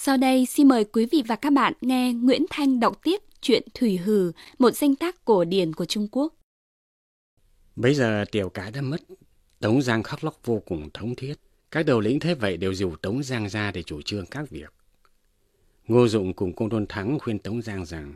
Sau đây xin mời quý vị và các bạn nghe Nguyễn Thanh đọc tiếp truyện Thủy Hử, một danh tác cổ điển của Trung Quốc. Bấy giờ Tiểu Cái đã mất, Tống Giang khóc lóc vô cùng thống thiết. Các đầu lĩnh thế vậy đều rủ Tống Giang ra để chủ trương các việc. Ngô Dụng cùng Công Tôn Thắng khuyên Tống Giang rằng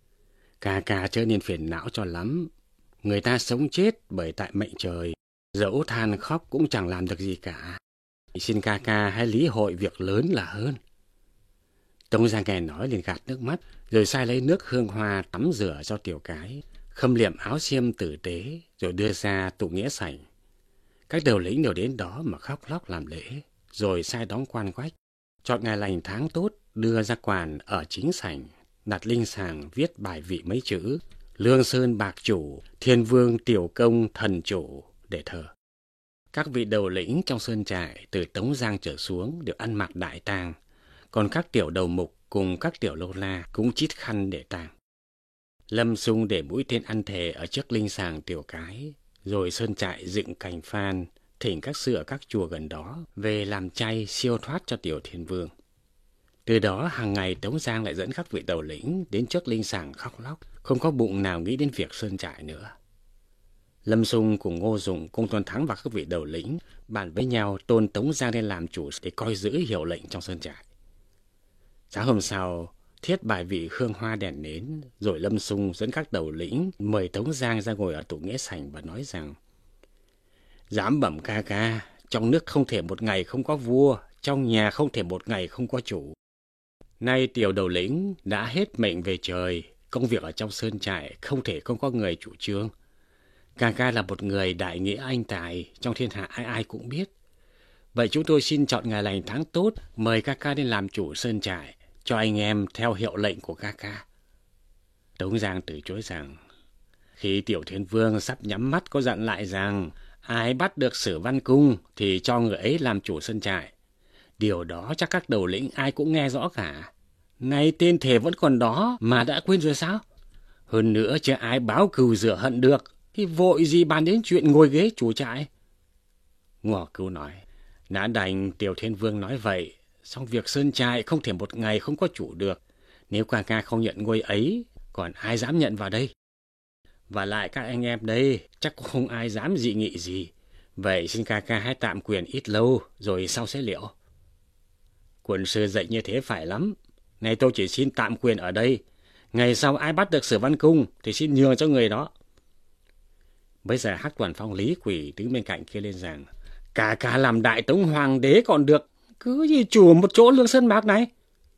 ca chớ nên phiền não cho lắm. Người ta sống chết bởi tại mệnh trời, dẫu than khóc cũng chẳng làm được gì cả. Xin ca hãy lý hội việc lớn là hơn. Tống Giang nghe nói liền gạt nước mắt, rồi sai lấy nước hương hoa tắm rửa cho Tiểu Cái, khâm liệm áo xiêm tử tế, rồi đưa ra tụ nghĩa sảnh. Các đầu lĩnh đều đến đó mà khóc lóc làm lễ, rồi sai đóng quan quách, chọn ngày lành tháng tốt, đưa ra quan ở chính sảnh, đặt linh sàng viết bài vị mấy chữ Lương Sơn Bạc Chủ, Thiên Vương Tiểu Công Thần Chủ để thờ. Các vị đầu lĩnh trong sơn trại từ Tống Giang trở xuống đều ăn mặc đại tang, còn các tiểu đầu mục cùng các tiểu lâu la cũng chít khăn để tang. Lâm Xung để mũi tên ăn thề ở trước linh sàng Tiểu Cái, rồi sơn trại dựng cành phan, thỉnh các sư ở các chùa gần đó về làm chay siêu thoát cho Tiểu Thiên Vương. Từ đó hàng ngày Tống Giang lại dẫn các vị đầu lĩnh đến trước linh sàng khóc lóc, không có bụng nào nghĩ đến việc sơn trại nữa. Lâm Xung cùng Ngô Dụng, Công Tôn Thắng và các vị đầu lĩnh bàn với nhau tôn Tống Giang lên làm chủ để coi giữ hiệu lệnh trong sơn trại. Sáng hôm sau, thiết bài vị hương hoa đèn nến, rồi Lâm Xung dẫn các đầu lĩnh mời Tống Giang ra ngồi ở tụ nghĩa sảnh và nói rằng: Dám bẩm ca, trong nước không thể một ngày không có vua, trong nhà không thể một ngày không có chủ. Nay tiểu đầu lĩnh đã hết mệnh về trời, công việc ở trong sơn trại không thể không có người chủ trương. Ca là một người đại nghĩa anh tài, trong thiên hạ ai cũng biết. Vậy chúng tôi xin chọn ngày lành tháng tốt, mời ca đến làm chủ sơn trại, cho anh em theo hiệu lệnh của ca. Tống Giang từ chối rằng, khi Tiểu Thiên Vương sắp nhắm mắt có dặn lại rằng, ai bắt được Sử Văn Cung thì cho người ấy làm chủ sơn trại. Điều đó chắc các đầu lĩnh ai cũng nghe rõ cả. Nay tên thề vẫn còn đó mà đã quên rồi sao? Hơn nữa chứ ai báo cừu rửa hận được, thì vội gì bàn đến chuyện ngồi ghế chủ trại. Ngô Cửu nói, đã đành Tiểu Thiên Vương nói vậy, song việc sơn trại không thể một ngày không có chủ được. Nếu ca không nhận ngôi ấy, còn ai dám nhận vào đây? Và lại các anh em đây chắc cũng không ai dám dị nghị gì. Vậy xin ca hãy tạm quyền ít lâu, rồi sau sẽ liệu. Quân sư dạy như thế phải lắm. Này tôi chỉ xin tạm quyền ở đây. Ngày sau ai bắt được Sử Văn Cung thì xin nhường cho người đó. Bây giờ Hắc Toàn Phong Lý Quỷ đứng bên cạnh kia lên rằng, ca làm đại tống hoàng đế còn được, cứ gì chủ một chỗ Lương Sơn Bạc này.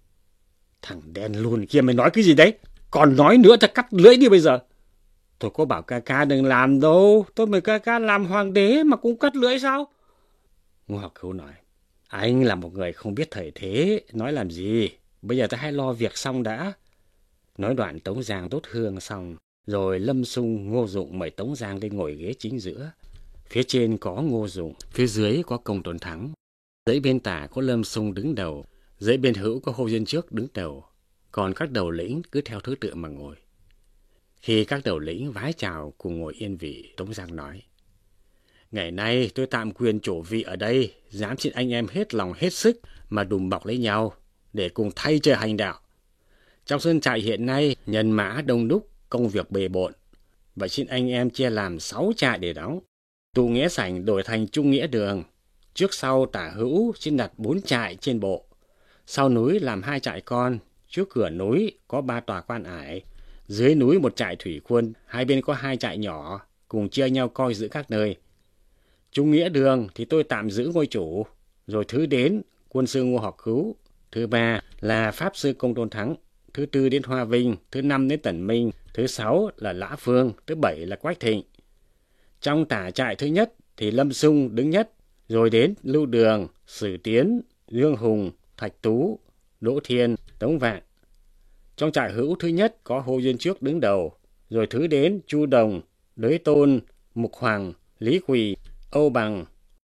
Thằng đen luôn kia mày nói cái gì đấy? Còn nói nữa ta cắt lưỡi đi bây giờ. Tôi có bảo ca đừng làm đâu, tôi mời ca làm hoàng đế mà cũng cắt lưỡi sao? Ngô Học Cửu nói, anh là một người không biết thời thế, nói làm gì, bây giờ ta hãy lo việc xong đã. Nói đoạn Tống Giang đốt hương xong, rồi Lâm Xung, Ngô Dụng mời Tống Giang lên ngồi ghế chính giữa. Phía trên có Ngô Dụng, phía dưới có Công Tôn Thắng. Dãy bên tả có Lâm Xung đứng đầu, dãy bên hữu có Hồ Dân Trước đứng đầu, còn các đầu lĩnh cứ theo thứ tự mà ngồi. Khi các đầu lĩnh vái chào cùng ngồi yên vị, Tống Giang nói, ngày nay tôi tạm quyền chủ vị ở đây, dám xin anh em hết lòng hết sức mà đùm bọc lấy nhau, để cùng thay trời hành đạo. Trong sơn trại hiện nay, nhân mã đông đúc, công việc bề bộn. Vậy xin anh em chia làm 6 trại để đóng. Tụ nghĩa sảnh đổi thành Trung Nghĩa Đường. Trước sau tả hữu xin đặt 4 trại trên bộ. Sau núi làm 2 trại con. Trước cửa núi có 3 tòa quan ải. Dưới núi 1 trại thủy quân. Hai bên có 2 trại nhỏ, cùng chia nhau coi giữ các nơi. Trung Nghĩa Đường thì tôi tạm giữ ngôi chủ. Rồi thứ đến quân sư Ngô Học Cửu. Thứ 3 là pháp sư Công Tôn Thắng. Thứ 4 đến Hoa Vinh, thứ 5 đến Tần Minh, thứ 6 là Lã Phương, thứ 7 là Quách Thịnh. Trong tả trại thứ nhất thì Lâm Xung đứng nhất, rồi đến Lưu Đường, Sử Tiến, Dương Hùng, Thạch Tú, Đỗ Thiên, Tống Vạn. Trong trại hữu thứ nhất có Hồ Dân Trước đứng đầu, rồi thứ đến Chu Đồng, Đới Tôn, Mục Hoàng, Lý Quỳ, Âu Bằng.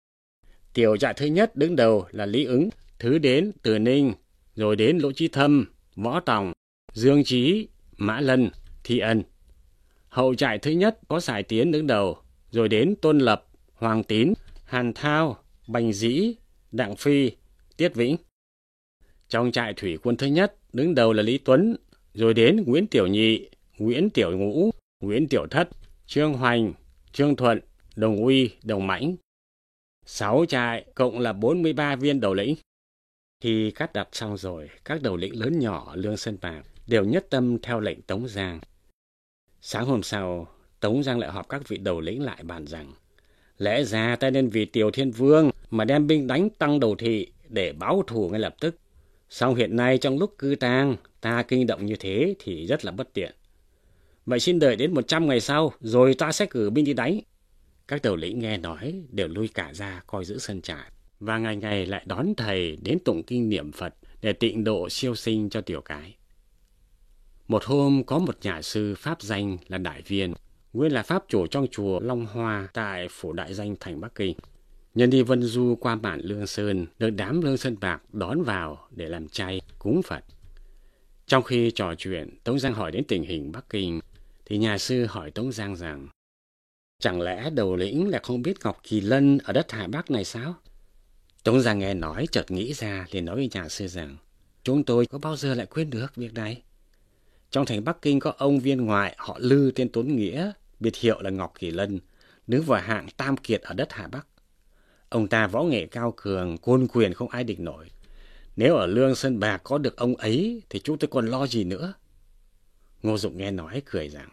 Tiểu trại thứ nhất đứng đầu là Lý Ứng, thứ đến Từ Ninh, rồi đến Lỗ Chí Thâm, Võ Tòng, Dương Chí, Mã Lân, Thi Ân. Hậu trại thứ nhất có Sải Tiến đứng đầu, rồi đến Tôn Lập, Hoàng Tín, Hàn Thao, Bành Dĩ, Đặng Phi, Tiết Vĩnh. Trong trại thủy quân thứ nhất, đứng đầu là Lý Tuấn, rồi đến Nguyễn Tiểu Nhị, Nguyễn Tiểu Ngũ, Nguyễn Tiểu Thất, Trương Hoành, Trương Thuận, Đồng Uy, Đồng Mãnh. 6 trại cộng là 43 viên đầu lĩnh. Khi cắt đặt xong rồi, các đầu lĩnh lớn nhỏ Lương Sơn Bạc đều nhất tâm theo lệnh Tống Giang. Sáng hôm sau, Tống Giang lại họp các vị đầu lĩnh lại bàn rằng lẽ ra ta nên vì Tiểu Thiên Vương mà đem binh đánh Tăng Đầu Thị để báo thù ngay lập tức. Song hiện nay trong lúc cư tang, ta kinh động như thế thì rất là bất tiện. Vậy xin đợi đến 100 ngày sau, rồi ta sẽ cử binh đi đánh. Các đầu lĩnh nghe nói đều lui cả ra coi giữ sân trại, và ngày ngày lại đón thầy đến tụng kinh niệm Phật để tịnh độ siêu sinh cho Tiểu Cái. Một hôm có một nhà sư pháp danh là Đại Viên, nguyên là pháp chủ trong chùa Long Hoa tại phủ Đại Danh thành Bắc Kinh. Nhân đi vân du qua bản Lương Sơn, được đám Lương Sơn Bạc đón vào để làm chay cúng Phật. Trong khi trò chuyện, Tống Giang hỏi đến tình hình Bắc Kinh, thì nhà sư hỏi Tống Giang rằng chẳng lẽ đầu lĩnh lại không biết Ngọc Kỳ Lân ở đất Hà Bắc này sao? Tống Giang nghe nói chợt nghĩ ra, liền nói với nhà sư rằng chúng tôi có bao giờ lại quên được việc này. Trong thành Bắc Kinh có ông viên ngoại họ Lư tên Tuấn Nghĩa, biệt hiệu là Ngọc Kỳ Lân, đứng vào hạng tam kiệt ở đất Hà Bắc. Ông ta võ nghệ cao cường, côn quyền không ai địch nổi. Nếu ở Lương Sơn Bạc có được ông ấy thì chúng tôi còn lo gì nữa. Ngô Dụng nghe nói cười rằng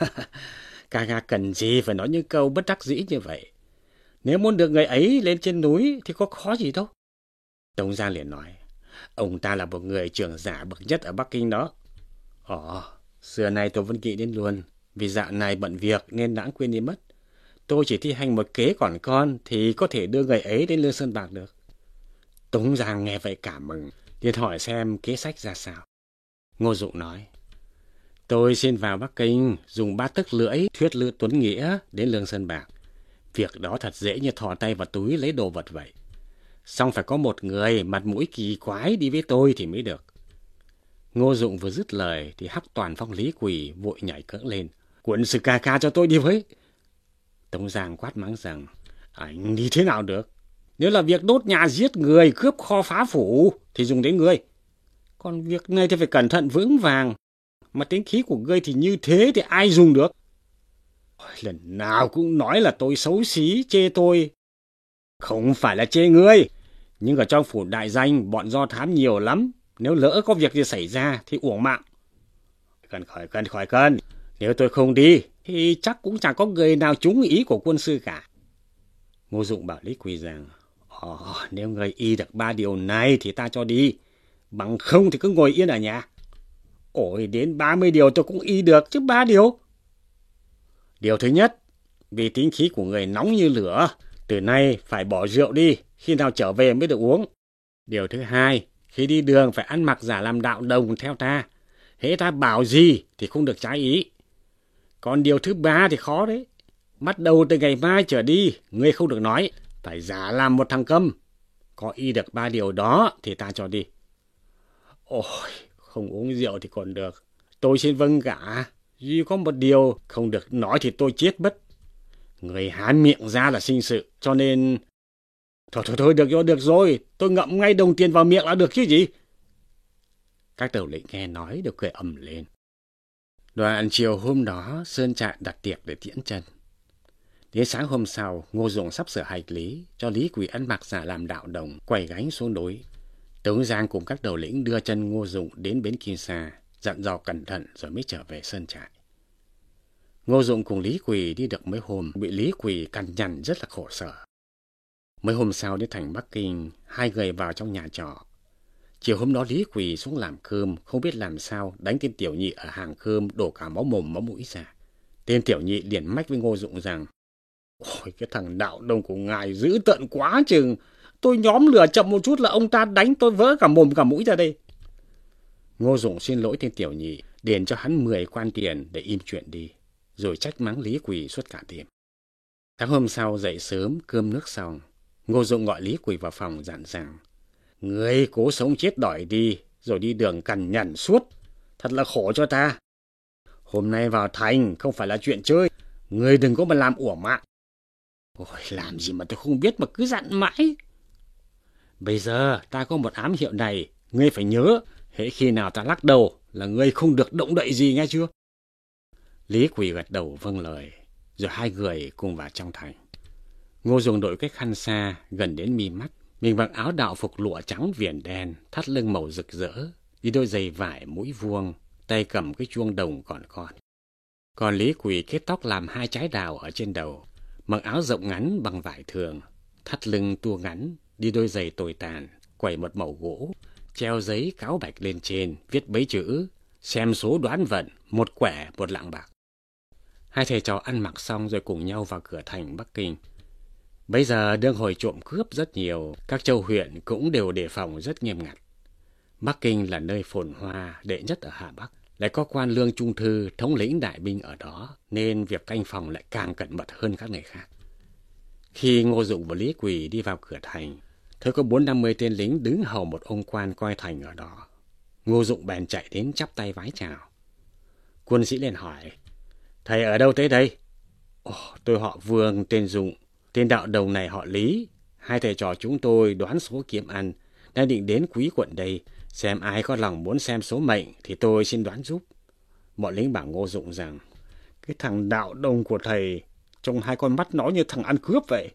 ca cần gì phải nói những câu bất đắc dĩ như vậy. Nếu muốn được người ấy lên trên núi thì có khó gì đâu. Tống Giang liền nói, ông ta là một người trưởng giả bậc nhất ở Bắc Kinh đó. Xưa nay tôi vẫn nghĩ đến luôn, vì dạo này bận việc nên đã quên đi mất. Tôi chỉ thi hành một kế còn con thì có thể đưa người ấy đến Lương Sơn Bạc được. Tống Giang nghe vậy cảm mừng, liền hỏi xem kế sách ra sao. Ngô Dụng nói, tôi xin vào Bắc Kinh dùng 3 tấc lưỡi thuyết Lư Tuấn Nghĩa đến Lương Sơn Bạc. Việc đó thật dễ như thò tay vào túi lấy đồ vật vậy. Song phải có một người mặt mũi kỳ quái đi với tôi thì mới được. Ngô Dụng vừa dứt lời thì Hắc Toàn Phong Lý Quỳ vội nhảy cẫng lên, quận sư ca cho tôi đi với. Tống Giang quát mắng rằng, anh đi thế nào được? Nếu là việc đốt nhà giết người, cướp kho phá phủ thì dùng đến ngươi. Còn việc này thì phải cẩn thận vững vàng. Mà tính khí của ngươi thì như thế thì ai dùng được? Lần nào cũng nói là tôi xấu xí, chê tôi. Không phải là chê ngươi, nhưng ở trong phủ Đại Danh bọn do thám nhiều lắm. Nếu lỡ có việc gì xảy ra thì uổng mạng. Khỏi cần. Nếu tôi không đi thì chắc cũng chẳng có người nào trúng ý của quân sư cả. Ngô Dụng bảo Lý Quỳ rằng, nếu người y được 3 điều này thì ta cho đi. Bằng không thì cứ ngồi yên ở nhà. Ôi, đến 30 điều tôi cũng y được chứ 3 điều. Điều thứ nhất, vì tính khí của người nóng như lửa, từ nay phải bỏ rượu đi, khi nào trở về mới được uống. Điều thứ hai, khi đi đường phải ăn mặc giả làm đạo đồng theo ta. Hễ ta bảo gì thì không được trái ý. Còn điều thứ ba thì khó đấy. Bắt đầu từ ngày mai trở đi, ngươi không được nói, phải giả làm một thằng câm. Có y được 3 điều đó thì ta cho đi. Ôi, không uống rượu thì còn được. Tôi xin vâng cả. Duy có một điều không được nói thì tôi chết mất. Người há miệng ra là sinh sự, cho nên... Thôi, được rồi. Tôi ngậm ngay đồng tiền vào miệng là được chứ gì. Các đầu lĩnh nghe nói đều cười ầm lên. Đoạn chiều hôm đó, sơn trại đặt tiệc để tiễn chân. Đến sáng hôm sau, Ngô Dụng sắp sửa hành lý, cho Lý Quỳ ăn mặc giả làm đạo đồng, quẩy gánh xuống núi. Tống Giang cùng các đầu lĩnh đưa chân Ngô Dụng đến bến Kim Sa, dặn dò cẩn thận rồi mới trở về sơn trại. Ngô Dụng cùng Lý Quỳ đi được mấy hôm, bị Lý Quỳ cằn nhằn rất là khổ sở. Mấy hôm sau đến thành Bắc Kinh, hai người vào trong nhà trọ. Chiều hôm đó Lý Quỳ xuống làm cơm, không biết làm sao, đánh tên Tiểu Nhị ở hàng cơm đổ cả máu mồm máu mũi ra. Tên Tiểu Nhị liền mách với Ngô Dụng rằng, ôi, cái thằng đạo đồng của ngài dữ tợn quá chừng. Tôi nhóm lửa chậm một chút là ông ta đánh tôi vỡ cả mồm cả mũi ra đây. Ngô Dụng xin lỗi tên Tiểu Nhị, điền cho hắn 10 quan tiền để im chuyện đi, rồi trách mắng Lý Quỳ suốt cả đêm. Sáng hôm sau dậy sớm, cơm nước xong, Ngô Dụng gọi Lý Quỳ vào phòng dặn rằng, ngươi cố sống chết đòi đi, rồi đi đường cằn nhằn suốt, thật là khổ cho ta. Hôm nay vào thành không phải là chuyện chơi, ngươi đừng có mà làm uổng mạng. Ôi, làm gì mà tôi không biết mà cứ dặn mãi. Bây giờ ta có một ám hiệu này, Ngươi phải nhớ, hễ khi nào ta lắc đầu là ngươi không được động đậy gì nghe chưa? Lý Quỳ gật đầu vâng lời, rồi hai người cùng vào trong thành. Ngô Dụng đội cái khăn xa gần đến mi mắt, mình mặc áo đạo phục lụa trắng viền đen, thắt lưng màu rực rỡ, đi đôi giày vải mũi vuông, tay cầm cái chuông đồng còn con. Còn Lý Quỳ kết tóc làm 2 trái đào ở trên đầu, mặc áo rộng ngắn bằng vải thường, thắt lưng tua ngắn, đi đôi giày tồi tàn, quẩy một mẩu gỗ, treo giấy cáo bạch lên trên, viết mấy chữ, xem số đoán vận, 1 quẻ 1 lạng bạc. Hai thầy trò ăn mặc xong rồi cùng nhau vào cửa thành Bắc Kinh. Bây giờ đương hồi trộm cướp rất nhiều, các châu huyện cũng đều đề phòng rất nghiêm ngặt. Bắc Kinh là nơi phồn hoa đệ nhất ở Hà Bắc, lại có quan Lương Trung Thư thống lĩnh đại binh ở đó, nên việc canh phòng lại càng cẩn mật hơn các nơi khác. Khi Ngô Dụng và Lý Quỳ đi vào cửa thành, thấy có 40-50 tên lính đứng hầu một ông quan coi thành ở đó. Ngô Dụng bèn chạy đến chắp tay vái chào. Quân sĩ liền hỏi: Thầy ở đâu tới đây? Tôi họ Vương, tên Dụng. Tên đạo đồng này họ Lý. Hai thầy trò chúng tôi đoán số kiếm ăn, đang định đến Quý quận đây, xem ai có lòng muốn xem số mệnh thì tôi xin đoán giúp. Bọn lính bảo Ngô Dụng rằng: Cái thằng đạo đồng của thầy trông 2 con mắt nó như thằng ăn cướp vậy.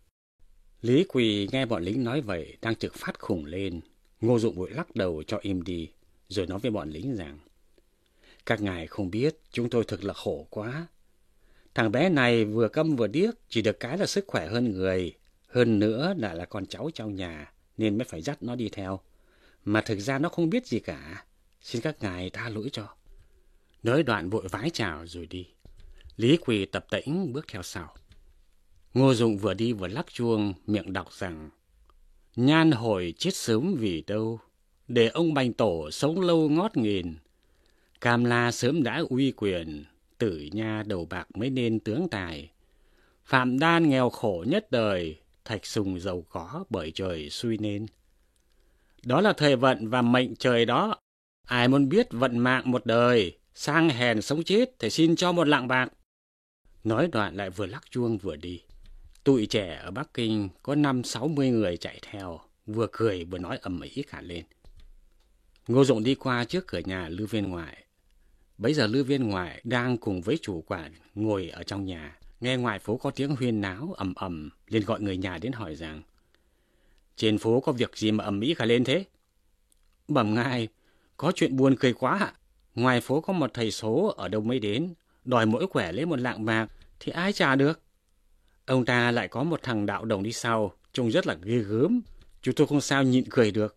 Lý Quỳ nghe bọn lính nói vậy đang trực phát khủng lên. Ngô Dụng vội lắc đầu cho im đi, rồi nói với bọn lính rằng: Các ngài không biết, chúng tôi thực là khổ quá. Thằng bé này vừa câm vừa điếc, chỉ được cái là sức khỏe hơn người. Hơn nữa là con cháu trong nhà, nên mới phải dắt nó đi theo. Mà thực ra nó không biết gì cả. Xin các ngài tha lỗi cho. Nói đoạn vội vái chào rồi đi. Lý Quỳ tập tễnh bước theo sau. Ngô Dụng vừa đi vừa lắc chuông, miệng đọc rằng: Nhan hồi chết sớm vì đâu, để ông Bành Tổ sống lâu ngót nghìn. Cam La sớm đã uy quyền, Tử Nha đầu bạc mới nên tướng tài. Phạm Đan nghèo khổ nhất đời, Thạch Sùng giàu có bởi trời suy nên. Đó là thời vận và mệnh trời đó. Ai muốn biết vận mạng một đời, sang hèn sống chết thì xin cho 1 lạng bạc. Nói đoạn lại vừa lắc chuông vừa đi. Tụi trẻ ở Bắc Kinh có 50-60 người chạy theo, vừa cười vừa nói ầm ĩ cả lên. Ngô Dụng đi qua trước cửa nhà Lư Viên Ngoại. Bấy giờ Lư Viên Ngoại đang cùng với chủ quản ngồi ở trong nhà, nghe ngoài phố có tiếng huyên náo ầm ầm, liền gọi người nhà đến hỏi rằng: Trên phố có việc gì mà ầm ĩ cả lên thế? Bẩm ngài, có chuyện buồn cười quá ạ. Ngoài phố có một thầy số ở đâu mới đến, đòi mỗi quẻ lấy 1 lạng bạc thì ai trả được. Ông ta lại có một thằng đạo đồng đi sau, trông rất là ghê gớm, chúng tôi không sao nhịn cười được.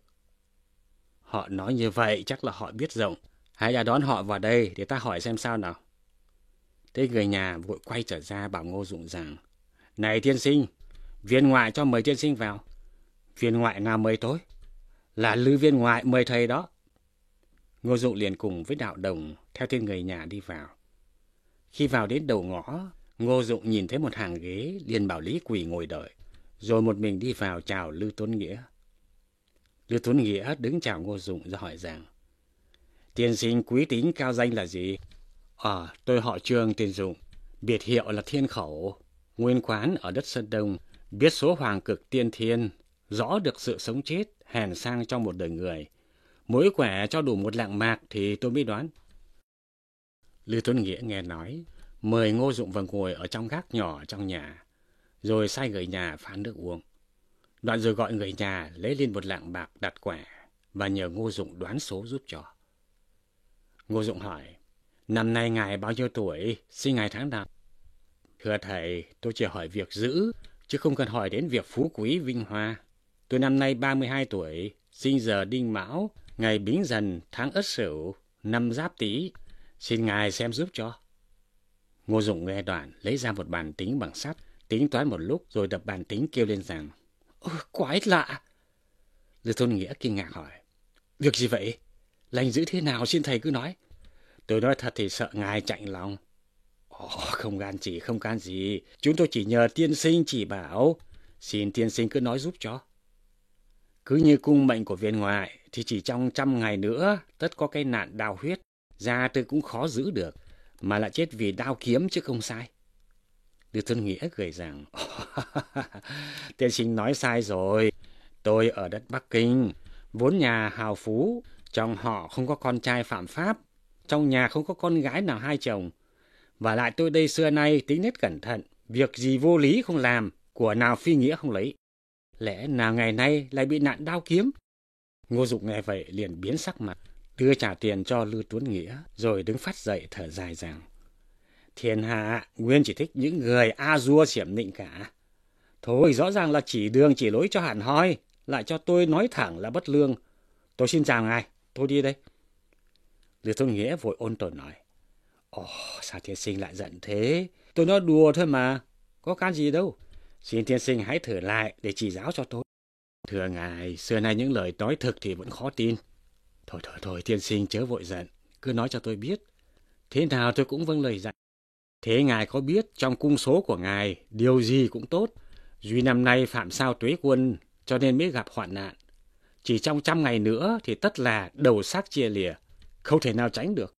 Họ nói như vậy chắc là họ biết rộng. Hãy ra đón họ vào đây để ta hỏi xem sao nào. Thế người nhà vội quay trở ra bảo Ngô Dụng rằng: Này tiên sinh, Viên Ngoại cho mời tiên sinh vào. Viên Ngoại ngào mời tôi? Là Lư Viên Ngoại mời thầy đó. Ngô Dụng liền cùng với đạo đồng theo tên người nhà đi vào. Khi vào đến đầu ngõ, Ngô Dụng nhìn thấy một hàng ghế, liền bảo Lý Quỳ ngồi đợi, rồi một mình đi vào chào Lư Tuấn Nghĩa. Lư Tuấn Nghĩa đứng chào Ngô Dụng rồi hỏi rằng: Tiên sinh quý tính cao danh là gì? Tôi họ Trương tên Dụng, biệt hiệu là Thiên Khẩu, nguyên quán ở đất Sơn Đông, biết số hoàng cực tiên thiên, rõ được sự sống chết, hèn sang trong một đời người. Mỗi quẻ cho đủ 1 lạng bạc thì tôi mới đoán. Lư Tuấn Nghĩa nghe nói, mời Ngô Dụng vào ngồi ở trong gác nhỏ trong nhà, rồi sai người nhà pha nước uống. Đoạn rồi gọi người nhà lấy lên 1 lạng bạc đặt quẻ và nhờ Ngô Dụng đoán số giúp cho. Ngô Dụng hỏi: Năm nay ngài bao nhiêu tuổi, sinh ngày tháng nào? Thưa thầy, tôi chỉ hỏi việc giữ, chứ không cần hỏi đến việc phú quý vinh hoa. Tôi năm nay 32 tuổi, sinh giờ Đinh Mão, ngày Bính Dần, tháng Ất Sửu, năm Giáp Tý. Xin ngài xem giúp cho. Ngô Dụng nghe đoạn lấy ra một bàn tính bằng sắt, tính toán một lúc rồi đập bàn tính kêu lên rằng: Quái lạ! Lư Tuấn Nghĩa kinh ngạc hỏi: Việc gì vậy? Lành dữ thế nào xin thầy cứ nói. Tôi nói thật thì sợ ngài chạnh lòng. Không gan gì. Chúng tôi chỉ nhờ tiên sinh chỉ bảo. Xin tiên sinh cứ nói giúp cho. Cứ như cung mệnh của Viên Ngoại thì chỉ trong 100 ngày nữa tất có cái nạn đao huyết. Gia tôi cũng khó giữ được, mà lại chết vì đao kiếm chứ không sai. Lư Tuấn Nghĩa cười rằng: Tiên sinh nói sai rồi. Tôi ở đất Bắc Kinh, Vốn nhà hào phú, chồng họ không có con trai phạm pháp, trong nhà không có con gái nào hai chồng. Và lại tôi đây xưa nay tính nết cẩn thận, việc gì vô lý không làm, của nào phi nghĩa không lấy. Lẽ nào ngày nay lại bị nạn đao kiếm? Ngô Dụng nghe vậy liền biến sắc mặt, đưa trả tiền cho Lư Tuấn Nghĩa, rồi đứng phát dậy thở dài rằng: Thiên hạ nguyên chỉ thích những người a dua xiểm nịnh cả. Thôi rõ ràng là chỉ đường chỉ lối cho hẳn hoi, lại cho tôi nói thẳng là bất lương. Tôi xin chào ngài, tôi đi đây. Lư Tuấn Nghĩa vội ôn tồn nói: Ồ, sao tiên sinh lại giận thế? Tôi nói đùa thôi mà, có can gì đâu. Xin tiên sinh hãy thử lại để chỉ giáo cho tôi. Thưa ngài, xưa nay những lời nói thực thì vẫn khó tin. Thôi, tiên sinh chớ vội giận, cứ nói cho tôi biết. Thế nào tôi cũng vâng lời dặn. Thế ngài có biết trong cung số của ngài điều gì cũng tốt. Duy năm nay phạm sao tuế quân cho nên mới gặp hoạn nạn. Chỉ trong 100 ngày nữa thì tất là đầu xác chia lìa, không thể nào tránh được.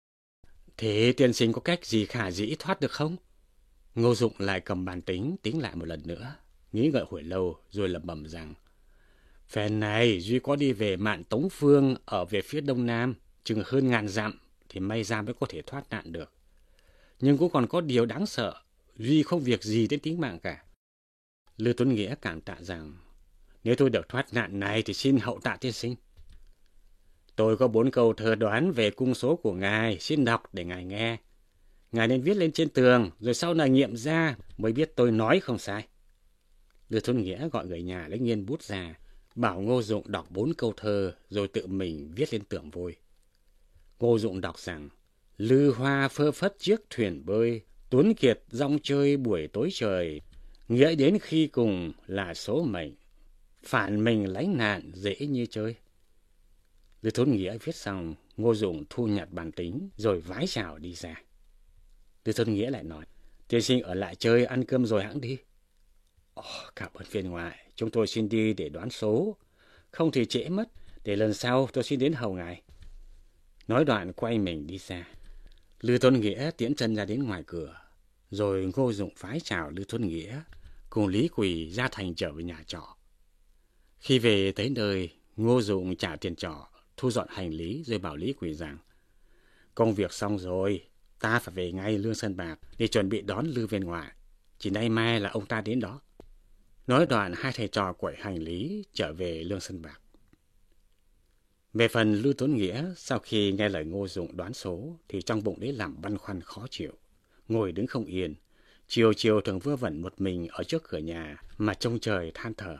Thế tiên sinh có cách gì khả dĩ thoát được không? Ngô Dụng lại cầm bàn tính lại một lần nữa, nghĩ ngợi hồi lâu rồi lẩm bẩm rằng: Phen này Duy có đi về mạn Tống Phương ở về phía đông nam, chừng hơn 1000 dặm thì may ra mới có thể thoát nạn được. Nhưng cũng còn có điều đáng sợ, Duy không việc gì đến tính mạng cả. Lư Tuấn Nghĩa cảm tạ rằng: Nếu tôi được thoát nạn này thì xin hậu tạ tiên sinh. Tôi có 4 câu thơ đoán về cung số của ngài, xin đọc để ngài nghe. Ngài nên viết lên trên tường, rồi sau này nghiệm ra mới biết tôi nói không sai. Lư Tuấn Nghĩa gọi người nhà lấy nghiên bút ra, bảo Ngô Dụng đọc 4 câu thơ, rồi tự mình viết lên tường vôi. Ngô Dụng đọc rằng: Lư hoa phơ phất chiếc thuyền bơi, Tuấn Kiệt rong chơi buổi tối trời, nghĩa đến khi cùng là số mệnh, phản mình lánh nạn dễ như chơi. Lư Tuấn Nghĩa viết xong, Ngô Dụng thu nhặt bàn tính rồi vái chào đi ra. Lư Tuấn Nghĩa lại nói: Tiên sinh ở lại chơi ăn cơm rồi hẵng đi. Cảm ơn viên ngoại, chúng tôi xin đi để đoán số, không thì trễ mất, để lần sau tôi xin đến hầu ngài. Nói đoạn quay mình đi ra. Lư Tuấn Nghĩa tiễn chân ra đến ngoài cửa, rồi Ngô Dụng vái chào Lư Tuấn Nghĩa, cùng Lý Quỳ ra thành trở về nhà trọ. Khi về tới nơi, Ngô Dụng trả tiền trọ, thu dọn hành lý rồi bảo Lý Quỳ rằng: Công việc xong rồi, ta phải về ngay Lương Sơn Bạc để chuẩn bị đón Lư viên ngoại. Chỉ nay mai là ông ta đến đó. Nói đoạn hai thầy trò quẩy hành lý trở về Lương Sơn Bạc. Về phần Lư Tuấn Nghĩa, sau khi nghe lời Ngô Dụng đoán số thì trong bụng đấy làm băn khoăn khó chịu, ngồi đứng không yên, chiều thường vơ vẩn một mình ở trước cửa nhà mà trông trời than thở.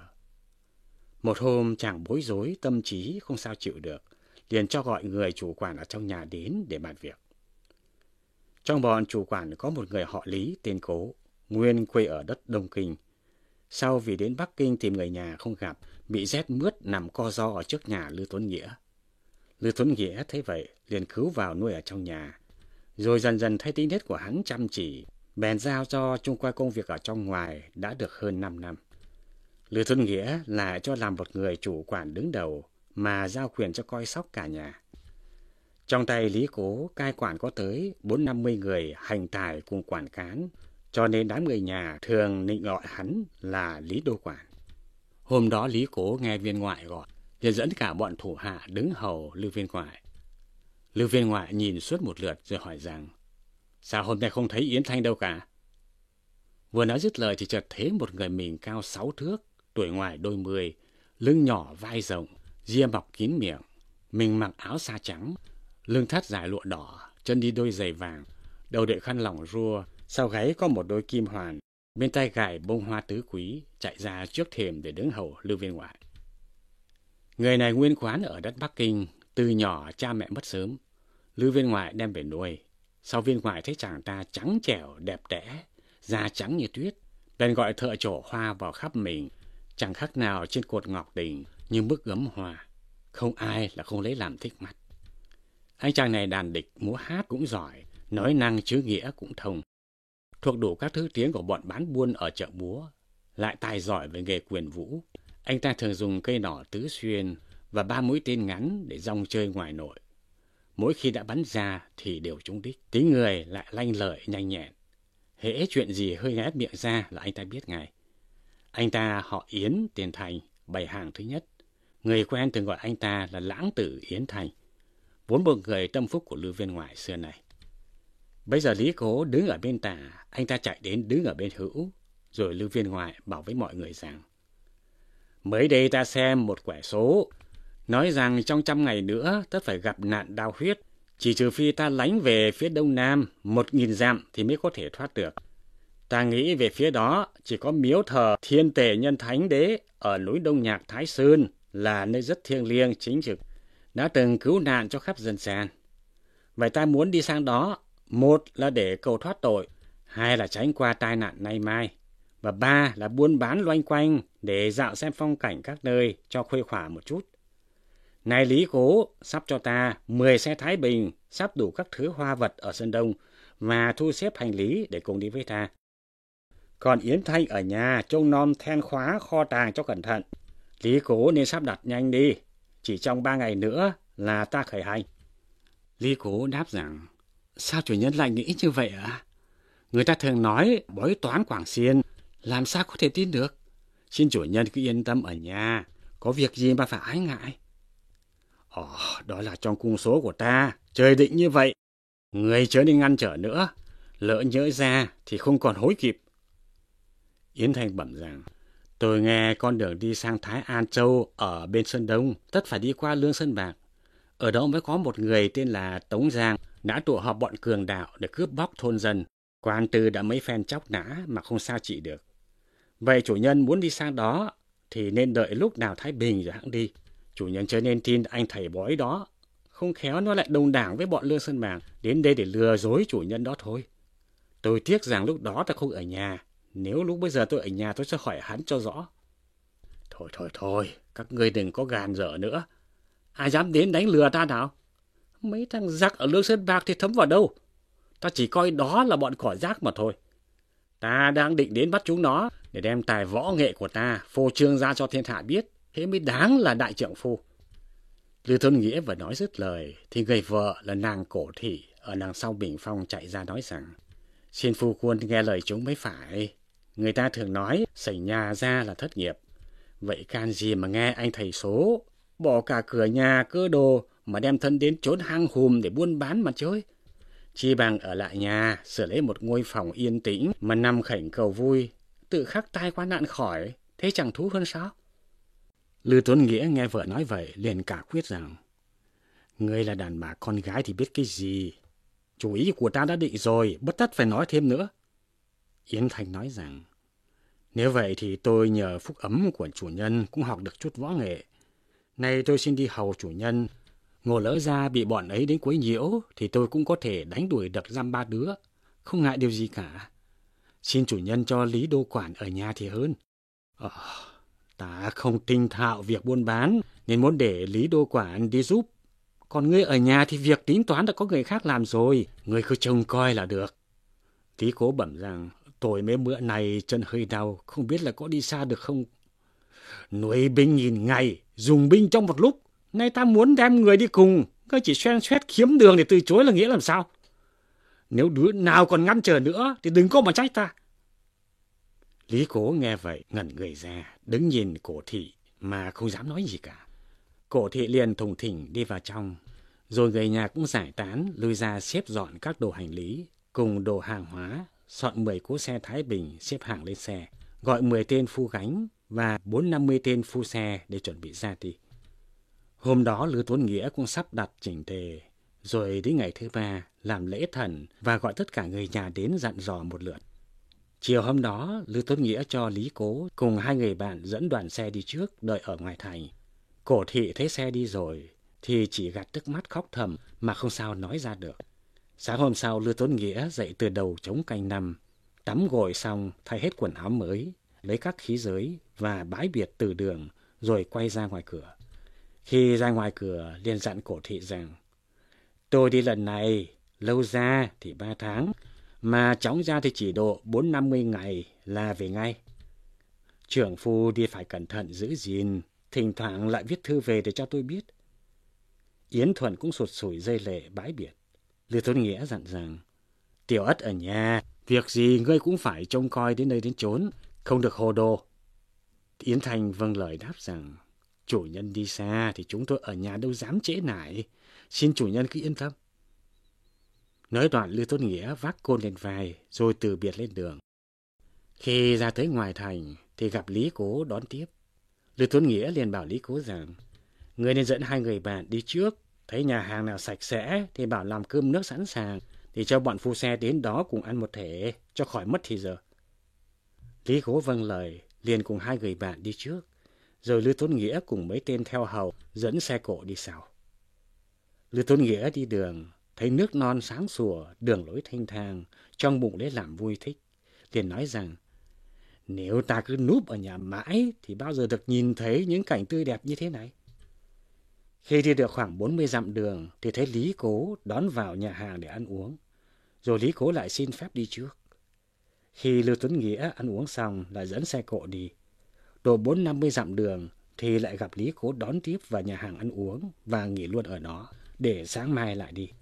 Một hôm chàng bối rối tâm trí không sao chịu được, liền cho gọi người chủ quản ở trong nhà đến để bàn việc. Trong bọn chủ quản có một người họ Lý tên Cố, nguyên quê ở đất Đông Kinh. Sau vì đến Bắc Kinh tìm người nhà không gặp, bị rét mướt nằm co ro ở trước nhà Lư Tuấn Nghĩa. Lư Tuấn Nghĩa thấy vậy liền cứu vào nuôi ở trong nhà, rồi dần dần thấy tính nết của hắn chăm chỉ, bèn giao cho trông coi công việc ở trong ngoài đã được hơn 5 năm. Lư Tuấn Nghĩa lại cho làm một người chủ quản đứng đầu mà giao quyền cho coi sóc cả nhà. Trong tay Lý Cố cai quản có tới 450 người hành tài cùng quản cán, cho nên đám người nhà thường nịnh gọi hắn là Lý Đô Quản. Hôm đó Lý Cố nghe viên ngoại gọi, liền dẫn cả bọn thủ hạ đứng hầu Lư viên ngoại. Lư viên ngoại nhìn suốt một lượt rồi hỏi rằng: Sao hôm nay không thấy Yến Thanh đâu cả? Vừa nói dứt lời thì chợt thấy một người mình cao 6 thước, tuổi ngoài đôi mươi, lưng nhỏ vai rộng, ria mọc kín miệng, mình mặc áo sa trắng, lưng thắt dài lụa đỏ, chân đi đôi giày vàng, đầu đội khăn lỏng rua, sau gáy có một đôi kim hoàn, bên tay gài bông hoa tứ quý, chạy ra trước thềm để đứng hầu Lư viên ngoại. Người này nguyên quán ở đất Bắc Kinh, từ nhỏ cha mẹ mất sớm, Lư viên ngoại đem về nuôi. Sau viên ngoại thấy chàng ta trắng trẻo đẹp đẽ, da trắng như tuyết, bèn gọi thợ trổ hoa vào khắp mình, chẳng khác nào trên cột ngọc đình như bức gấm hoa, không ai là không lấy làm thích mắt. Anh chàng này đàn địch múa hát cũng giỏi, nói năng chữ nghĩa cũng thông, thuộc đủ các thứ tiếng của bọn bán buôn ở chợ búa, lại tài giỏi về nghề quyền vũ. Anh ta thường dùng cây nỏ tứ xuyên và 3 mũi tên ngắn để rong chơi ngoài nội. Mỗi khi đã bắn ra thì đều trúng đích, tính người lại lanh lợi nhanh nhẹn. Hễ chuyện gì hơi ngét miệng ra là anh ta biết ngay. Anh ta họ Yến, tiền Thành, bày hàng thứ nhất, Người quen từng gọi anh ta là lãng tử Yến Thành, vốn một người tâm phúc của Lư Viên Ngoại xưa này. Bây giờ Lý Cố đứng ở bên tả, anh ta chạy đến đứng ở bên hữu, rồi Lư Viên Ngoại bảo với mọi người rằng: mới đây ta xem một quẻ số, nói rằng trong 100 ngày nữa tất phải gặp nạn đao huyết, chỉ trừ phi ta lánh về phía đông nam 1000 dặm thì mới có thể thoát được. Ta nghĩ về phía đó chỉ có miếu thờ Thiên Tề Nhân Thánh Đế ở núi Đông Nhạc Thái Sơn là nơi rất thiêng liêng chính trực, đã từng cứu nạn cho khắp dân gian. Vậy ta muốn đi sang đó, một là để cầu thoát tội, hai là tránh qua tai nạn nay mai, và ba là buôn bán loanh quanh để dạo xem phong cảnh các nơi cho khuây khỏa một chút. Này Lý Cố, sắp cho ta 10 xe Thái Bình, sắp đủ các thứ hoa vật ở Sơn Đông và thu xếp hành lý để cùng đi với ta. Còn Yến Thanh ở nhà trông nom then khóa kho tàng cho cẩn thận. Lý Cố nên sắp đặt nhanh đi, chỉ trong 3 ngày nữa là ta khởi hành. Lý Cố đáp rằng: sao chủ nhân lại nghĩ như vậy ạ? Người ta thường nói bói toán Quảng Xiên, làm sao có thể tin được? Xin chủ nhân cứ yên tâm ở nhà, có việc gì mà phải ái ngại. Đó là trong cung số của ta, trời định như vậy. Người chớ nên ngăn trở nữa, lỡ nhỡ ra thì không còn hối kịp. Yến Thanh bẩm rằng: tôi nghe con đường đi sang Thái An Châu ở bên Sơn Đông, tất phải đi qua Lương Sơn Bạc. Ở đó mới có một người tên là Tống Giang đã tụ họp bọn cường đạo để cướp bóc thôn dân. Quan tư đã mấy phen chóc nã mà không sao trị được. Vậy chủ nhân muốn đi sang đó thì nên đợi lúc nào thái bình rồi hẵng đi. Chủ nhân chớ nên tin anh thầy bói đó, không khéo nó lại đồng đảng với bọn Lương Sơn Bạc đến đây để lừa dối chủ nhân đó thôi. Tôi tiếc rằng lúc đó ta không ở nhà, nếu lúc bây giờ tôi ở nhà tôi sẽ hỏi hắn cho rõ. Thôi, các ngươi đừng có gàn dở nữa. Ai dám đến đánh lừa ta nào? Mấy thằng giặc ở Lương Sơn Bạc thì thấm vào đâu? Ta chỉ coi đó là bọn cỏ rác mà thôi. Ta đang định đến bắt chúng nó để đem tài võ nghệ của ta phô trương ra cho thiên hạ biết, thế mới đáng là đại trượng phu. Lư Tôn Nghĩa vừa nói dứt lời thì người vợ là nàng Cổ Thị ở đằng sau bình phong chạy ra nói rằng: xin phu quân nghe lời chúng mới phải. Người ta thường nói sẩy nhà ra là thất nghiệp. Vậy can gì mà nghe anh thầy số, bỏ cả cửa nhà cơ đồ mà đem thân đến trốn hang hùm để buôn bán mà chơi. Chi bằng ở lại nhà, sửa lấy một ngôi phòng yên tĩnh mà nằm khảnh cầu vui, tự khắc tai qua nạn khỏi, thế chẳng thú hơn sao? Lư Tuấn Nghĩa nghe vợ nói vậy liền cả quyết rằng: ngươi là đàn bà con gái thì biết cái gì, chủ ý của ta đã định rồi, bất tất phải nói thêm nữa. Yến Thanh nói rằng: nếu vậy thì tôi nhờ phúc ấm của chủ nhân cũng học được chút võ nghệ. Nay tôi xin đi hầu chủ nhân, ngộ lỡ ra bị bọn ấy đến quấy nhiễu thì tôi cũng có thể đánh đuổi đập giam 3 đứa, không ngại điều gì cả. Xin chủ nhân cho Lý Đô Quản ở nhà thì hơn. Ta không tinh thạo việc buôn bán nên muốn để Lý Đô Quản đi giúp. Còn ngươi ở nhà thì việc tính toán đã có người khác làm rồi, ngươi cứ trông coi là được. Lý Cố bẩm rằng: tôi mấy bữa này chân hơi đau, không biết là có đi xa được không. Nuôi binh 1000 ngày, dùng binh trong một lúc. Nay ta muốn đem người đi cùng, ngươi chỉ xoen xoét kiếm đường để từ chối là nghĩa làm sao? Nếu đứa nào còn ngăn trở nữa thì đừng có mà trách ta. Lý Cố nghe vậy ngẩn người ra, đứng nhìn Cổ Thị mà không dám nói gì cả. Cổ Thị liền thùng thỉnh đi vào trong, rồi người nhà cũng giải tán lui ra xếp dọn các đồ hành lý cùng đồ hàng hóa, soạn 10 cỗ xe Thái Bình xếp hàng lên xe, gọi 10 tên phu gánh và 40-50 tên phu xe để chuẩn bị ra đi. Hôm đó Lư Tuấn Nghĩa cũng sắp đặt chỉnh tề, rồi đến ngày thứ 3 làm lễ thần và gọi tất cả người nhà đến dặn dò một lượt. Chiều hôm đó, Lư Tuấn Nghĩa cho Lý Cố cùng 2 người bạn dẫn đoàn xe đi trước đợi ở ngoài thành. Cổ Thị thấy xe đi rồi thì chỉ gạt nước mắt khóc thầm mà không sao nói ra được. Sáng hôm sau, Lư Tuấn Nghĩa dậy từ đầu trống canh năm, tắm gội xong thay hết quần áo mới, lấy các khí giới và bái biệt từ đường rồi quay ra ngoài cửa. Khi ra ngoài cửa liền dặn Cổ Thị rằng: tôi đi lần này, lâu ra thì 3 tháng, mà chóng ra thì chỉ độ 40-50 ngày là về ngay. Trưởng phu đi phải cẩn thận giữ gìn, thỉnh thoảng lại viết thư về để cho tôi biết. Yến Thuận cũng sụt sùi rơi lệ bái biệt. Lư Tuấn Nghĩa dặn rằng: Tiểu Ất ở nhà, việc gì ngươi cũng phải trông coi đến nơi đến chốn, không được hồ đồ. Yến Thanh vâng lời đáp rằng: Chủ nhân đi xa thì chúng tôi ở nhà đâu dám trễ nải. Xin chủ nhân cứ yên tâm. Nói đoạn Lưu Tuấn Nghĩa vác côn lên vai rồi từ biệt lên đường. Khi ra tới ngoài thành thì gặp Lý Cố đón tiếp. Lưu Tuấn Nghĩa liền bảo Lý Cố rằng người nên dẫn 2 người bạn đi trước. Thấy nhà hàng nào sạch sẽ thì bảo làm cơm nước sẵn sàng, thì cho bọn phu xe đến đó cùng ăn một thể cho khỏi mất thì giờ. Lý Cố vâng lời, liền cùng 2 người bạn đi trước, rồi Lưu Tuấn Nghĩa cùng mấy tên theo hầu dẫn xe cộ đi sau. Lưu Tuấn Nghĩa đi đường, thấy nước non sáng sủa, đường lối thanh thang, trong bụng lấy làm vui thích, liền nói rằng nếu ta cứ núp ở nhà mãi thì bao giờ được nhìn thấy những cảnh tươi đẹp như thế này. Khi đi được khoảng 40 dặm đường thì thấy Lý Cố đón vào nhà hàng để ăn uống, rồi Lý Cố lại xin phép đi trước. Khi Lưu Tuấn Nghĩa ăn uống xong lại dẫn xe cộ đi. Độ 40-50 dặm đường thì lại gặp Lý Cố đón tiếp vào nhà hàng ăn uống và nghỉ luôn ở đó để sáng mai lại đi.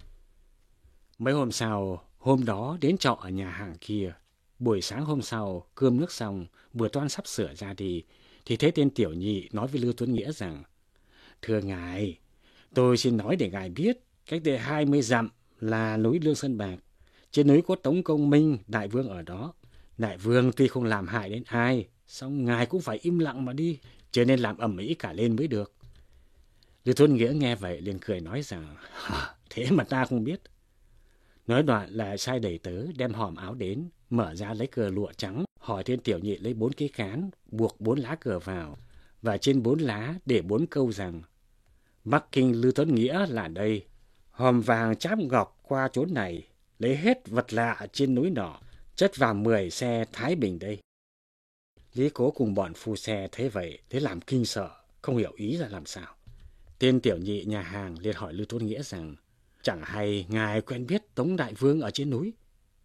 Mấy hôm sau, hôm đó đến trọ ở nhà hàng kia. Buổi sáng hôm sau, cơm nước xong, bữa toan sắp sửa ra đi, thì thấy tên tiểu nhị nói với Lưu Tuấn Nghĩa rằng: Thưa ngài, tôi xin nói để ngài biết, cách đây 20 dặm là núi Lương Sơn Bạc. Trên núi có Tống Công Minh, đại vương ở đó. Đại vương tuy không làm hại đến ai, song ngài cũng phải im lặng mà đi, cho nên làm ầm ĩ cả lên mới được. Lưu Tuấn Nghĩa nghe vậy liền cười nói rằng: Thế mà ta không biết. Nói đoạn là sai đầy tớ đem hòm áo đến, mở ra lấy cờ lụa trắng, hỏi tên tiểu nhị lấy 4 cái cán, buộc 4 lá cờ vào, và trên 4 lá để 4 câu rằng: Bắc Kinh Lưu Tuấn Nghĩa là đây, hòm vàng cháp ngọc qua chốn này, lấy hết vật lạ trên núi nọ, chất vào 10 xe Thái Bình đây. Lý Cố cùng bọn phu xe thấy vậy, thế làm kinh sợ, không hiểu ý là làm sao. Tên tiểu nhị nhà hàng liền hỏi Lưu Tuấn Nghĩa rằng: Chẳng hay ngài quen biết Tống Đại Vương ở trên núi?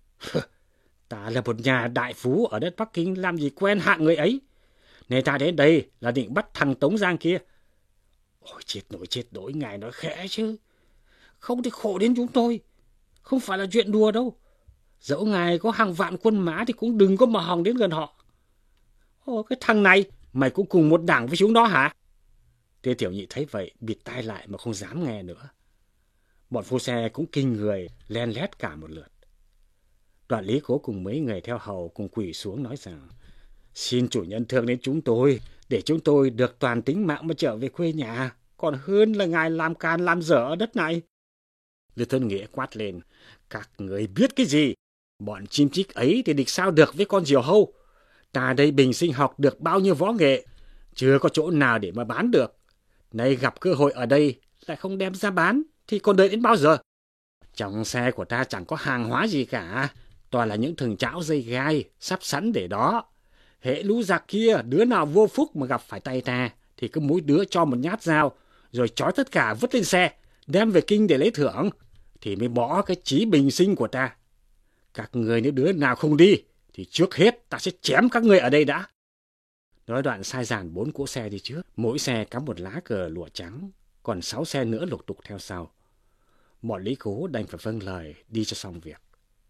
Ta là một nhà đại phú ở đất Bắc Kinh, làm gì quen hạng người ấy. Nên ta đến đây là định bắt thằng Tống Giang kia. Ôi chết nổi, ngài nói khẽ chứ. Không thì khổ đến chúng tôi. Không phải là chuyện đùa đâu. Dẫu ngài có hàng vạn quân mã thì cũng đừng có mà hòng đến gần họ. Ồ, cái thằng này, mày cũng cùng một đảng với chúng đó hả? Tên tiểu nhị thấy vậy, bịt tai lại mà không dám nghe nữa. Bọn phu xe cũng kinh người, len lét cả một lượt. Đoạn Lý Cố cùng mấy người theo hầu cùng quỳ xuống nói rằng: Xin chủ nhân thương đến chúng tôi, để chúng tôi được toàn tính mạng mà trở về quê nhà, còn hơn là ngài làm càn làm dở ở đất này. Lưu Tuấn Nghĩa quát lên: Các người biết cái gì? Bọn chim chích ấy thì địch sao được với con diều hâu. Ta đây bình sinh học được bao nhiêu võ nghệ, chưa có chỗ nào để mà bán được. Nay gặp cơ hội ở đây lại không đem ra bán, thì còn đợi đến bao giờ? Trong xe của ta chẳng có hàng hóa gì cả, toàn là những thừng chảo dây gai sắp sẵn để đó. Hễ lũ giặc kia đứa nào vô phúc mà gặp phải tay ta thì cứ mỗi đứa cho một nhát dao, rồi trói tất cả vứt lên xe, đem về kinh để lấy thưởng, thì mới bỏ cái chí bình sinh của ta. Các người nếu đứa nào không đi thì trước hết ta sẽ chém các người ở đây đã. Nói đoạn sai dàn 4 cỗ xe đi trước, mỗi xe cắm một lá cờ lụa trắng, còn 6 xe nữa lục tục theo sau. Bọn Lý Cố đành phải vâng lời đi cho xong việc.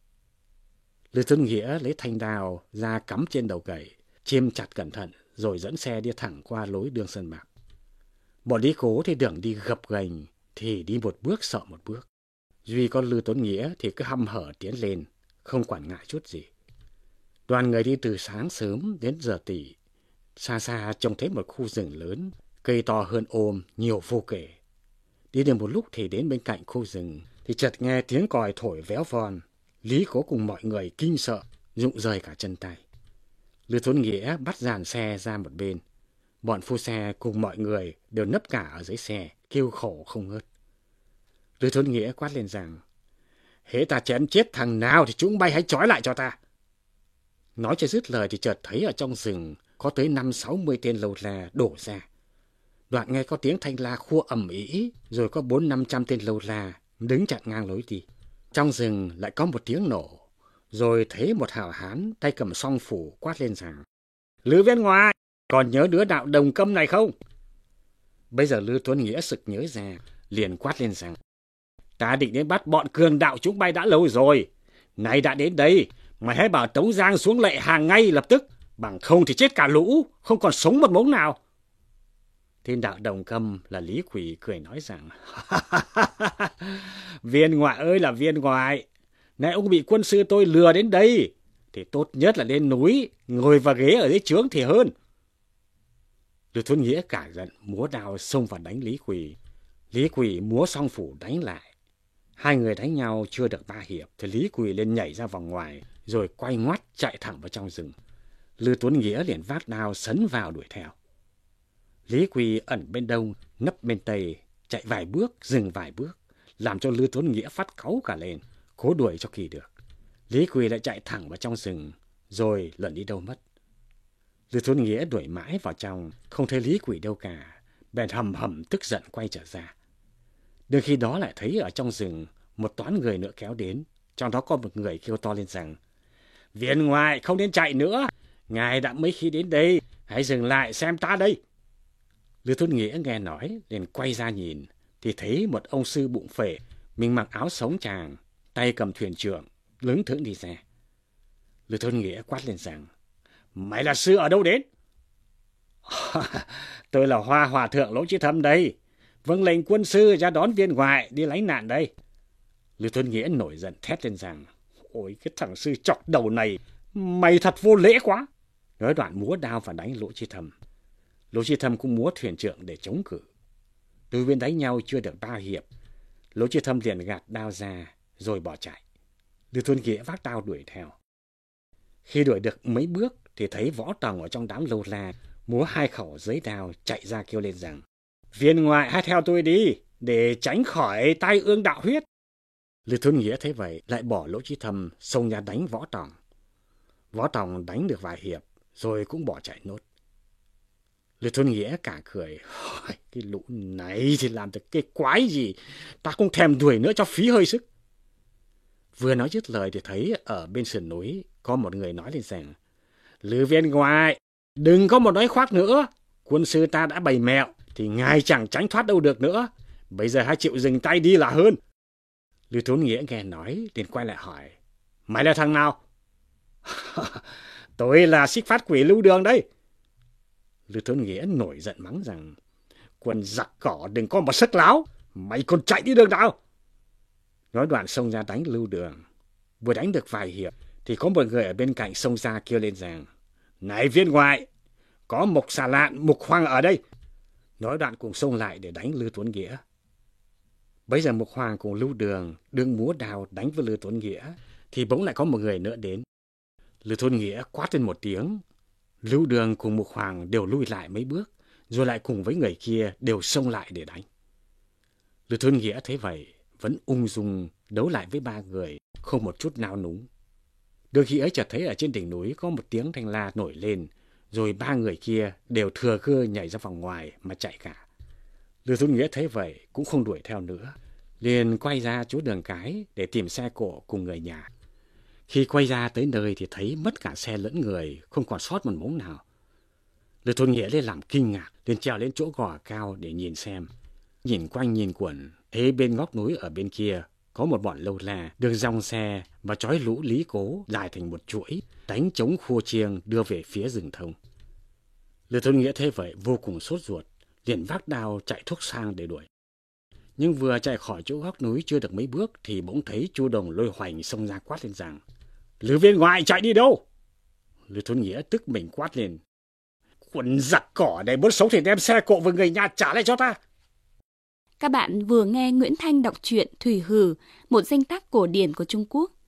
Lưu Tuấn Nghĩa lấy thanh đao ra cắm trên đầu gậy, chiêm chặt cẩn thận, rồi dẫn xe đi thẳng qua lối Lương Sơn Bạc. Bọn Lý Cố thì đường đi gập ghềnh, thì đi một bước sợ một bước. Duy con Lưu Tuấn Nghĩa thì cứ hăm hở tiến lên, không quản ngại chút gì. Đoàn người đi từ sáng sớm đến giờ tỉ. Xa xa trông thấy một khu rừng lớn, cây to hơn ôm, nhiều vô kể. Đi được một lúc thì đến bên cạnh khu rừng, thì chợt nghe tiếng còi thổi véo von. Lý Cố cùng mọi người kinh sợ, rụng rời cả chân tay. Lưu Tuấn Nghĩa bắt dàn xe ra một bên. Bọn phu xe cùng mọi người đều nấp cả ở dưới xe, kêu khổ không ngớt. Lưu Tuấn Nghĩa quát lên rằng: Hễ ta chém chết thằng nào thì chúng bay hãy trói lại cho ta. Nói cho dứt lời thì chợt thấy ở trong rừng có tới 50-60 tên lầu la đổ ra. Đoạn nghe có tiếng thanh la khua ầm ĩ, rồi có 400-500 tên lầu la đứng chặn ngang lối đi. Trong rừng lại có một tiếng nổ, rồi thấy một hảo hán tay cầm song phủ quát lên rằng: Lưu Viên ngoài, còn nhớ đứa đạo Đồng Câm này không? Bây giờ Lưu Tuấn Nghĩa sực nhớ ra, liền quát lên rằng: Ta định đến bắt bọn cường đạo chúng bay đã lâu rồi. Nay đã đến đây, mày hãy bảo Tống Giang xuống lệ hàng ngay lập tức, bằng không thì chết cả lũ, không còn sống một mống nào. Thiên đạo Đồng Câm là Lý Quỳ cười nói rằng viên ngoại ơi là viên ngoại, nãy ông bị quân sư tôi lừa đến đây, thì tốt nhất là lên núi, ngồi vào ghế ở dưới trướng thì hơn. Lưu Tuấn Nghĩa cả giận, múa đao xông vào đánh Lý Quỳ. Lý Quỳ múa song phủ đánh lại. Hai người đánh nhau chưa được 3 hiệp, thì Lý Quỳ lên nhảy ra vòng ngoài, rồi quay ngoắt chạy thẳng vào trong rừng. Lưu Tuấn Nghĩa liền vác đao sấn vào đuổi theo. Lý Quỳ ẩn bên đông, nấp bên tây, chạy vài bước, dừng vài bước, làm cho Lưu Tuấn Nghĩa phát cáu cả lên, cố đuổi cho kỳ được. Lý Quỳ lại chạy thẳng vào trong rừng, rồi lẩn đi đâu mất. Lưu Tuấn Nghĩa đuổi mãi vào trong, không thấy Lý Quỳ đâu cả, bèn hầm hầm tức giận quay trở ra. Đến khi đó lại thấy ở trong rừng một toán người nữa kéo đến, trong đó có một người kêu to lên rằng: Viên ngoại không nên chạy nữa, ngài đã mấy khi đến đây, hãy dừng lại xem ta đây. Lưu Tuấn Nghĩa nghe nói liền quay ra nhìn, thì thấy một ông sư bụng phệ, mình mặc áo sống tràng, tay cầm thuyền trưởng, lững thững đi ra. Lưu Tuấn Nghĩa quát lên rằng: Mày là sư ở đâu đến? Tôi là Hoa Hòa Thượng Lỗ Chí Thâm đây, vâng lệnh quân sư ra đón viên ngoại đi lánh nạn đây. Lưu Tuấn Nghĩa nổi giận thét lên rằng: Ôi cái thằng sư chọc đầu này, mày thật vô lễ quá. Nói đoạn múa đao và đánh Lỗ Chí Thâm. Lỗ Chí Thâm cũng múa thuyền trưởng để chống cự. Từ bên đánh nhau chưa được 3 hiệp, Lỗ Chí Thâm liền gạt đao ra rồi bỏ chạy. Lưu Tuấn Nghĩa vác đao đuổi theo. Khi đuổi được mấy bước thì thấy Võ Tòng ở trong đám lâu la múa 2 khẩu giấy đao chạy ra kêu lên rằng: Viên ngoại hãy theo tôi đi để tránh khỏi tai ương đạo huyết. Lưu Tuấn Nghĩa thấy vậy lại bỏ Lỗ Chí Thâm xông ra đánh Võ Tòng. Võ Tòng đánh được vài hiệp rồi cũng bỏ chạy nốt. Lưu Tuấn Nghĩa cả cười: Cái lũ này thì làm được cái quái gì, ta không thèm đuổi nữa cho phí hơi sức. Vừa nói dứt lời thì thấy ở bên sườn núi có một người nói lên rằng: Lưu viên ngoại, đừng có một nói khoác nữa, quân sư ta đã bày mẹo thì ngài chẳng tránh thoát đâu được nữa, bây giờ hãy chịu dừng tay đi là hơn. Lưu Tuấn Nghĩa nghe nói liền quay lại hỏi: Mày là thằng nào? Tôi là Xích Phát Quỷ Lưu Đường đấy. Lưu Tuấn Nghĩa nổi giận mắng rằng: Quân giặc cỏ đừng có mà sức láo, mày còn chạy đi đường nào? Nói đoạn xông ra đánh Lưu Đường. Vừa đánh được vài hiệp thì có một người ở bên cạnh xông ra kêu lên rằng: Này viên ngoại, có Mục Xà Lạn, Mục Hoàng ở đây. Nói đoạn cùng xông lại để đánh Lưu Tuấn Nghĩa. Bấy giờ Mục Hoàng cùng Lưu Đường đương múa đao đánh với Lưu Tuấn Nghĩa thì bỗng lại có một người nữa đến. Lưu Tuấn Nghĩa quát lên một tiếng, Lưu Đường cùng Mục Hoàng đều lui lại mấy bước, rồi lại cùng với người kia đều xông lại để đánh. Lưu Tuấn Nghĩa thấy vậy vẫn ung dung đấu lại với 3 người, không một chút nao núng. Đôi khi ấy chợt thấy ở trên đỉnh núi có một tiếng thanh la nổi lên, rồi 3 người kia đều thừa cơ nhảy ra vòng ngoài mà chạy cả. Lưu Tuấn Nghĩa thấy vậy cũng không đuổi theo nữa, liền quay ra chỗ đường cái để tìm xe cộ cùng người nhà. Khi quay ra tới nơi thì thấy mất cả xe lẫn người, không còn sót một mống nào. Lưu Tuấn Nghĩa lên làm kinh ngạc, liền trèo lên chỗ gò cao để nhìn xem. Nhìn quanh nhìn quẩn, thấy bên góc núi ở bên kia có một bọn lâu la đường dòng xe và trói lũ Lý Cố lại thành một chuỗi, đánh trống khua chiêng đưa về phía rừng thông. Lưu Tuấn Nghĩa thấy vậy vô cùng sốt ruột, liền vác đao chạy thúc sang để đuổi. Nhưng vừa chạy khỏi chỗ góc núi chưa được mấy bước thì bỗng thấy Chu Đồng Lôi Hoành xông ra quát lên rằng: Lưu viên ngoại chạy đi đâu? Lưu Tuấn Nghĩa tức mình quát lên: Quần giặc cỏ này muốn sống thì đem xe cộ với người nhà trả lại cho ta. Các bạn vừa nghe Nguyễn Thanh đọc truyện Thủy Hử, một danh tác cổ điển của Trung Quốc.